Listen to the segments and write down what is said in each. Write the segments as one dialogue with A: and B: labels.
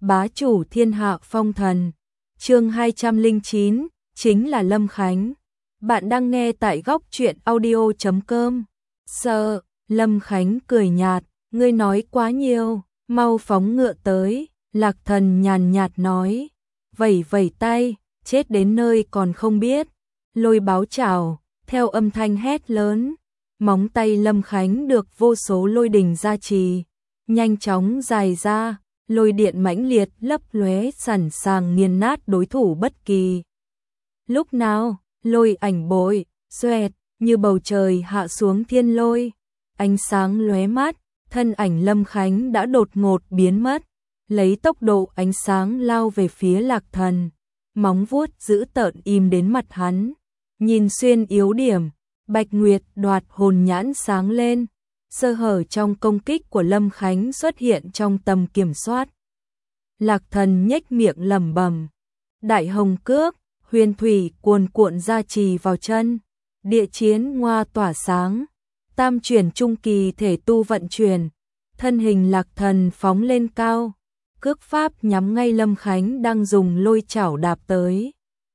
A: bá chủ thiên hạ phong thần. Chương 209, chính là Lâm Khánh. Bạn đang nghe tại góc truyện audio.com. Sợ, Lâm Khánh cười nhạt, ngươi nói quá nhiều, mau phóng ngựa tới. Lạc Thần nhàn nhạt nói, vẩy vẩy tay, chết đến nơi còn không biết. Lôi báo chảo, theo âm thanh hét lớn, móng tay Lâm Khánh được vô số lôi đình gia trì, nhanh chóng dài ra, lôi điện mãnh liệt lấp lóe sẵn sàng nghiền nát đối thủ bất kỳ. Lúc nào, lôi ảnh bội, xoẹt, như bầu trời hạ xuống thiên lôi, ánh sáng lóe mắt, thân ảnh Lâm Khánh đã đột ngột biến mất, lấy tốc độ ánh sáng lao về phía Lạc Thần, móng vuốt dữ tợn im đến mặt hắn, nhìn xuyên yếu điểm, Bạch Nguyệt đoạt hồn nhãn sáng lên, sơ hở trong công kích của Lâm Khánh xuất hiện trong tầm kiểm soát. Lạc Thần nhếch miệng lẩm bẩm, đại hồng cước, huyền thủy cuồn cuộn gia trì vào chân, địa chiến ngoa tỏa sáng, tam chuyển trung kỳ thể tu vận chuyển, thân hình Lạc Thần phóng lên cao, cước pháp nhắm ngay Lâm Khánh đang dùng lôi chảo đạp tới.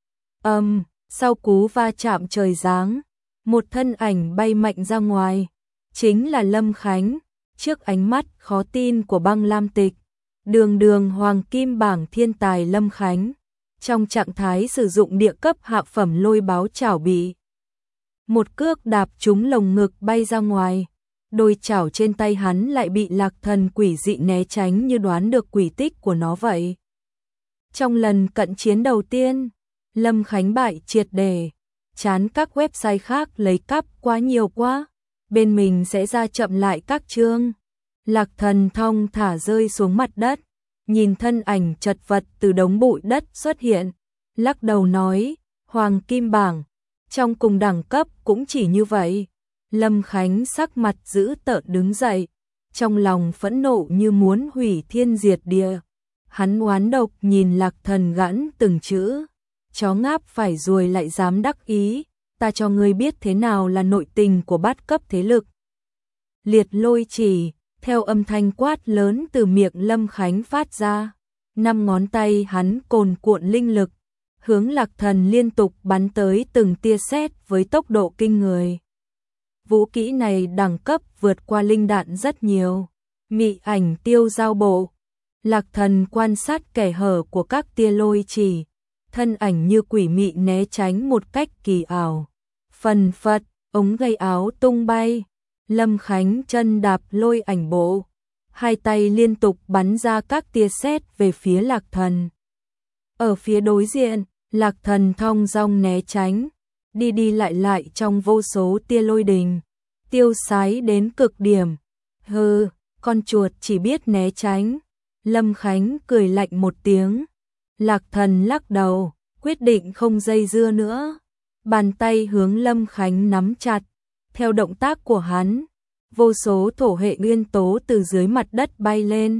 A: Sau cú va chạm trời giáng, một thân ảnh bay mạnh ra ngoài, chính là Lâm Khánh, trước ánh mắt khó tin của Băng Lam Tịch, đường hoàng kim bảng thiên tài Lâm Khánh, trong trạng thái sử dụng địa cấp hạ phẩm lôi báo chảo bị một cước đạp trúng lồng ngực bay ra ngoài, đôi chảo trên tay hắn lại bị Lạc Thần quỷ dị né tránh như đoán được quỷ tích của nó vậy. Trong lần cận chiến đầu tiên, Lâm Khánh bại triệt để, chán các website khác lấy cắp quá nhiều quá, bên mình sẽ ra chậm lại các chương. Lạc Thần thong thả rơi xuống mặt đất, nhìn thân ảnh chật vật từ đống bụi đất xuất hiện, lắc đầu nói, Hoàng Kim Bảng, trong cùng đẳng cấp cũng chỉ như vậy. Lâm Khánh sắc mặt dữ tợn đứng dậy, trong lòng phẫn nộ như muốn hủy thiên diệt địa. Hắn oán độc nhìn Lạc Thần gãn từng chữ, chó ngáp phải ruồi lại dám đắc ý, ta cho ngươi biết thế nào là nội tình của bát cấp thế lực. Liệt lôi chỉ, theo âm thanh quát lớn từ miệng Lâm Khánh phát ra, 5 ngón tay hắn cồn cuộn linh lực, hướng Lạc Thần liên tục bắn tới từng tia sét với tốc độ kinh người. Vũ kỹ này đẳng cấp vượt qua linh đạn rất nhiều. Mị ảnh tiêu giao bộ, Lạc Thần quan sát kẻ hở của các tia lôi chỉ, thân ảnh như quỷ mị né tránh một cách kỳ ảo. Phần phật, ống gây áo tung bay, Lâm Khánh chân đạp lôi ảnh bộ, hai tay liên tục bắn ra các tia sét về phía Lạc Thần. Ở phía đối diện, Lạc Thần thong dong né tránh, đi lại trong vô số tia lôi đình, tiêu sái đến cực điểm. Hừ, con chuột chỉ biết né tránh. Lâm Khánh cười lạnh một tiếng. Lạc Thần lắc đầu, quyết định không dây dưa nữa. Bàn tay hướng Lâm Khánh nắm chặt. Theo động tác của hắn, vô số thổ hệ nguyên tố từ dưới mặt đất bay lên,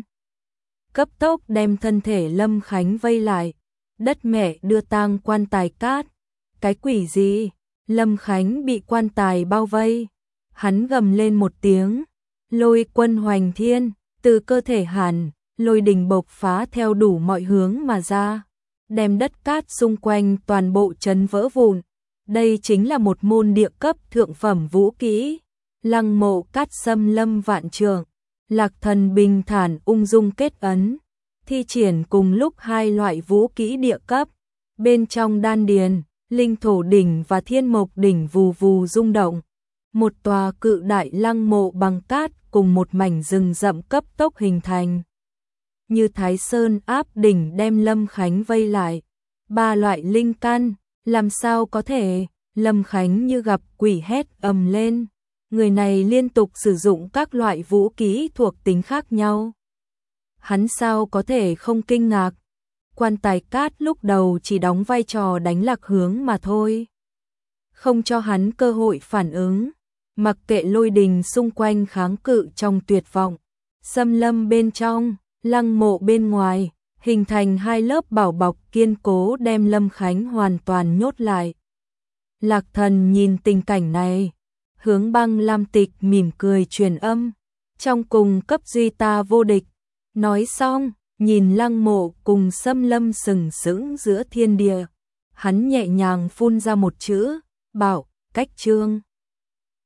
A: cấp tốc đem thân thể Lâm Khánh vây lại. Đất mẹ đưa tang quan tài cát. Cái quỷ gì? Lâm Khánh bị quan tài bao vây. Hắn gầm lên một tiếng, lôi quân hoành thiên, từ cơ thể hắn, lôi đình bộc phá theo đủ mọi hướng mà ra, đem đất cát xung quanh toàn bộ chấn vỡ vụn. Đây chính là một môn địa cấp thượng phẩm vũ kỹ, Lăng Mộ Cát Xâm Lâm Vạn Trượng. Lạc Thần bình thản ung dung kết ấn, thi triển cùng lúc hai loại vũ kỹ địa cấp, bên trong đan điền, linh thổ đỉnh và thiên mộc đỉnh vù vù rung động. Một tòa cự đại lăng mộ bằng cát cùng một mảnh rừng rậm cấp tốc hình thành. Như Thái Sơn áp đỉnh đem Lâm Khánh vây lại. 3 loại linh căn, làm sao có thể? Lâm Khánh như gặp quỷ hét ầm lên. Người này liên tục sử dụng các loại vũ khí thuộc tính khác nhau. Hắn sao có thể không kinh ngạc? Quan tài cát lúc đầu chỉ đóng vai trò đánh lạc hướng mà thôi, không cho hắn cơ hội phản ứng. Mặc kệ lôi đình xung quanh kháng cự trong tuyệt vọng, xâm lâm bên trong, lăng mộ bên ngoài, hình thành 2 lớp bảo bọc kiên cố đem Lâm Khánh hoàn toàn nhốt lại. Lạc Thần nhìn tình cảnh này, hướng Băng Lam Tịch mỉm cười truyền âm, trong cùng cấp duy ta vô địch. Nói xong, Nhìn Lăng Mộ cùng Xâm Lâm sừng sững giữa thiên địa, hắn nhẹ nhàng phun ra một chữ, bảo, cách trương.